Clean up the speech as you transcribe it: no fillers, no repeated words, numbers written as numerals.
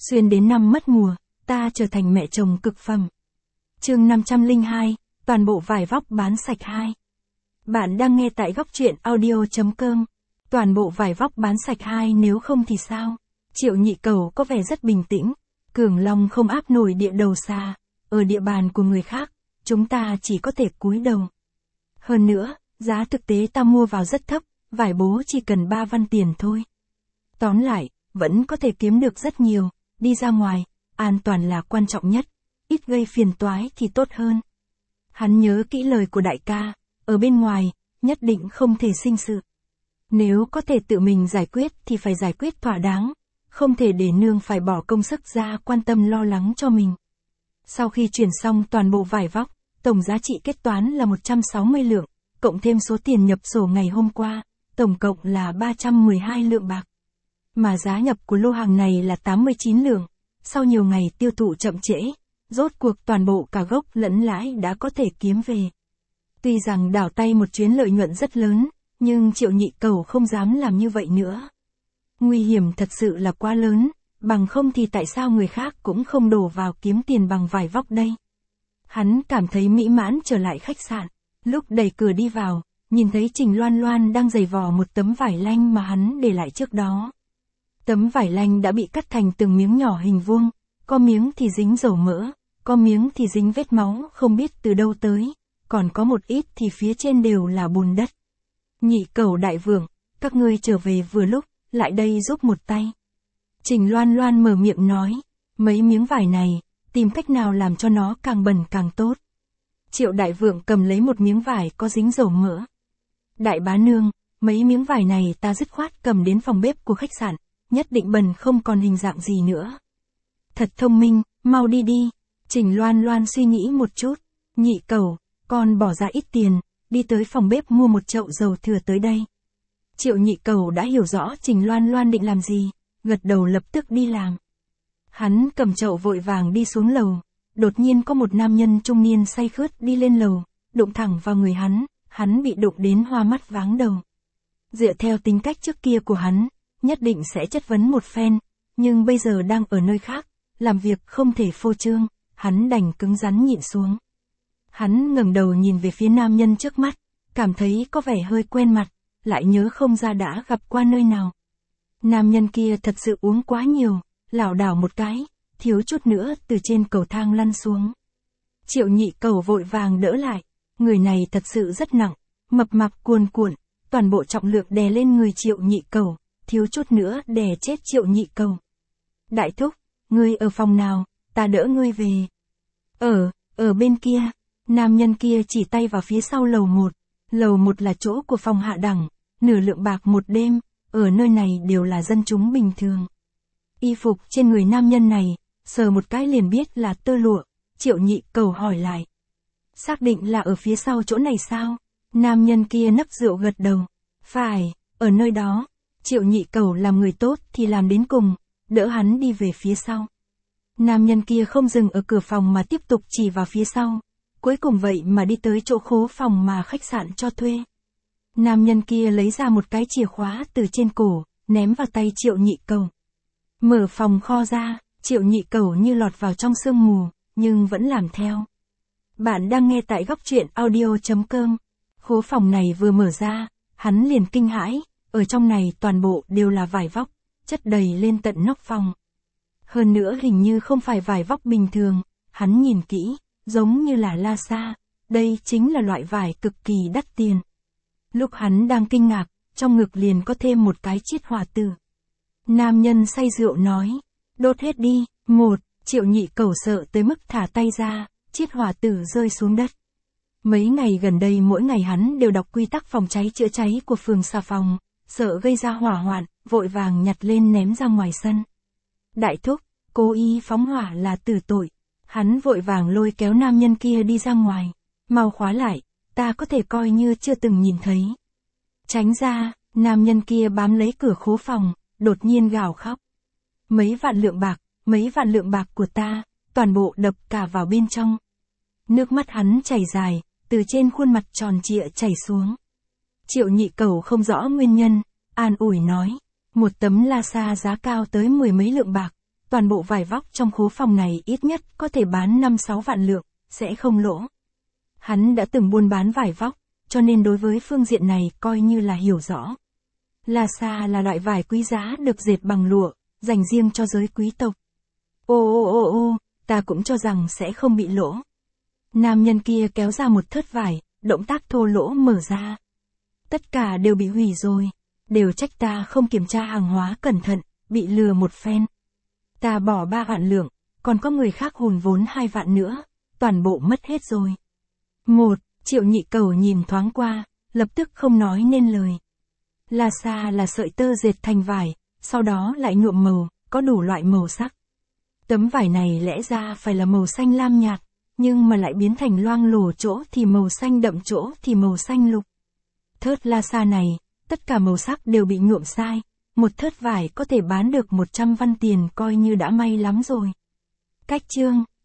Xuyên đến năm mất mùa, ta trở thành mẹ chồng cực phẩm. Chương 502, toàn bộ vải vóc bán sạch 2. Bạn đang nghe tại góc truyện audio.com. Toàn bộ vải vóc bán sạch 2, nếu không thì sao? Triệu Nhị Cầu có vẻ rất bình tĩnh. Cường Long không áp nổi địa đầu xa. Ở địa bàn của người khác, chúng ta chỉ có thể cúi đầu. Hơn nữa, giá thực tế ta mua vào rất thấp, vải bố chỉ cần 3 văn tiền thôi. Tóm lại, vẫn có thể kiếm được rất nhiều. Đi ra ngoài, an toàn là quan trọng nhất, ít gây phiền toái thì tốt hơn. Hắn nhớ kỹ lời của đại ca, ở bên ngoài, nhất định không thể sinh sự. Nếu có thể tự mình giải quyết thì phải giải quyết thỏa đáng, không thể để nương phải bỏ công sức ra quan tâm lo lắng cho mình. Sau khi chuyển xong toàn bộ vải vóc, tổng giá trị kết toán là 160 lượng, cộng thêm số tiền nhập sổ ngày hôm qua, tổng cộng là 312 lượng bạc. Mà giá nhập của lô hàng này là 89 lượng, sau nhiều ngày tiêu thụ chậm trễ, rốt cuộc toàn bộ cả gốc lẫn lãi đã có thể kiếm về. Tuy rằng đảo tay một chuyến lợi nhuận rất lớn, nhưng Triệu Nhị Cầu không dám làm như vậy nữa. Nguy hiểm thật sự là quá lớn, bằng không thì tại sao người khác cũng không đổ vào kiếm tiền bằng vải vóc đây. Hắn cảm thấy mỹ mãn trở lại khách sạn, lúc đẩy cửa đi vào, nhìn thấy Trình Loan Loan đang giày vò một tấm vải lanh mà hắn để lại trước đó. Tấm vải lanh đã bị cắt thành từng miếng nhỏ hình vuông, có miếng thì dính dầu mỡ, có miếng thì dính vết máu không biết từ đâu tới, còn có một ít thì phía trên đều là bùn đất. Nhị Cầu đại vượng, các ngươi trở về vừa lúc, lại đây giúp một tay. Trình Loan Loan mở miệng nói, mấy miếng vải này, tìm cách nào làm cho nó càng bẩn càng tốt. Triệu đại vượng cầm lấy một miếng vải có dính dầu mỡ. Đại bá nương, mấy miếng vải này ta dứt khoát cầm đến phòng bếp của khách sạn, nhất định bẩn không còn hình dạng gì nữa. Thật thông minh, mau đi đi. Trình Loan Loan suy nghĩ một chút. Nhị Cầu, con bỏ ra ít tiền, đi tới phòng bếp mua một chậu dầu thừa tới đây. Triệu Nhị Cầu đã hiểu rõ Trình Loan Loan định làm gì, gật đầu lập tức đi làm. Hắn cầm chậu vội vàng đi xuống lầu, đột nhiên có một nam nhân trung niên say khướt đi lên lầu, đụng thẳng vào người hắn bị đụng đến hoa mắt váng đầu. Dựa theo tính cách trước kia của hắn, nhất định sẽ chất vấn một phen, nhưng bây giờ đang ở nơi khác, làm việc không thể phô trương, hắn đành cứng rắn nhịn xuống. Hắn ngẩng đầu nhìn về phía nam nhân trước mắt, cảm thấy có vẻ hơi quen mặt, lại nhớ không ra đã gặp qua nơi nào. Nam nhân kia thật sự uống quá nhiều, lảo đảo một cái, thiếu chút nữa từ trên cầu thang lăn xuống. Triệu Nhị Cầu vội vàng đỡ lại, người này thật sự rất nặng, mập mạp cuồn cuộn, toàn bộ trọng lượng đè lên người Triệu Nhị Cầu, thiếu chút nữa đè chết Triệu Nhị Cầu. Đại thúc, ngươi ở phòng nào, ta đỡ ngươi về. Ở bên kia, nam nhân kia chỉ tay vào phía sau lầu 1. Lầu 1 là chỗ của phòng hạ đẳng, nửa lượng bạc một đêm, ở nơi này đều là dân chúng bình thường. Y phục trên người nam nhân này, sờ một cái liền biết là tơ lụa. Triệu Nhị Cầu hỏi lại. Xác định là ở phía sau chỗ này sao? Nam nhân kia nấc rượu gật đầu. Phải, ở nơi đó. Triệu Nhị Cầu làm người tốt thì làm đến cùng, đỡ hắn đi về phía sau. Nam nhân kia không dừng ở cửa phòng mà tiếp tục chỉ vào phía sau. Cuối cùng vậy mà đi tới chỗ khố phòng mà khách sạn cho thuê. Nam nhân kia lấy ra một cái chìa khóa từ trên cổ, ném vào tay Triệu Nhị Cầu. Mở phòng kho ra, Triệu Nhị Cầu như lọt vào trong sương mù, nhưng vẫn làm theo. Bạn đang nghe tại góc truyện audio.com. Khố phòng này vừa mở ra, hắn liền kinh hãi, ở trong này toàn bộ đều là vải vóc, chất đầy lên tận nóc phòng. Hơn nữa hình như không phải vải vóc bình thường, hắn nhìn kỹ, giống như là la sa, đây chính là loại vải cực kỳ đắt tiền. Lúc hắn đang kinh ngạc, trong ngực liền có thêm một cái chiết hỏa tử. Nam nhân say rượu nói, đốt hết đi. Triệu Nhị Cầu sợ tới mức thả tay ra, chiết hỏa tử rơi xuống đất. Mấy ngày gần đây mỗi ngày hắn đều đọc quy tắc phòng cháy chữa cháy của phường xà phòng, sợ gây ra hỏa hoạn, vội vàng nhặt lên ném ra ngoài sân. Đại thúc, cố ý phóng hỏa là tử tội. Hắn vội vàng lôi kéo nam nhân kia đi ra ngoài. Mau khóa lại, ta có thể coi như chưa từng nhìn thấy. Tránh ra, nam nhân kia bám lấy cửa khố phòng, đột nhiên gào khóc. Mấy vạn lượng bạc của ta, toàn bộ đập cả vào bên trong. Nước mắt hắn chảy dài, từ trên khuôn mặt tròn trịa chảy xuống. Triệu Nhị Cầu không rõ nguyên nhân, an ủi nói, một tấm la sa giá cao tới 10 mấy lượng bạc, toàn bộ vải vóc trong khố phòng này ít nhất có thể bán 5-6 vạn lượng, sẽ không lỗ. Hắn đã từng buôn bán vải vóc, cho nên đối với phương diện này coi như là hiểu rõ. Lhasa là loại vải quý giá được dệt bằng lụa, dành riêng cho giới quý tộc. Ô, ta cũng cho rằng sẽ không bị lỗ. Nam nhân kia kéo ra một thớt vải, động tác thô lỗ mở ra. Tất cả đều bị hủy rồi, đều trách ta không kiểm tra hàng hóa cẩn thận, bị lừa một phen. Ta bỏ 3 vạn lượng, còn có người khác hùn vốn 2 vạn nữa, toàn bộ mất hết rồi. Triệu Nhị Cầu nhìn thoáng qua, lập tức không nói nên lời. Lhasa là sợi tơ dệt thành vải, sau đó lại nhuộm màu, có đủ loại màu sắc. Tấm vải này lẽ ra phải là màu xanh lam nhạt, nhưng mà lại biến thành loang lổ chỗ thì màu xanh đậm chỗ thì màu xanh lục. Thớt Lhasa này, tất cả màu sắc đều bị nhuộm sai, một thớt vải có thể bán được 100 văn tiền coi như đã may lắm rồi. Cách chương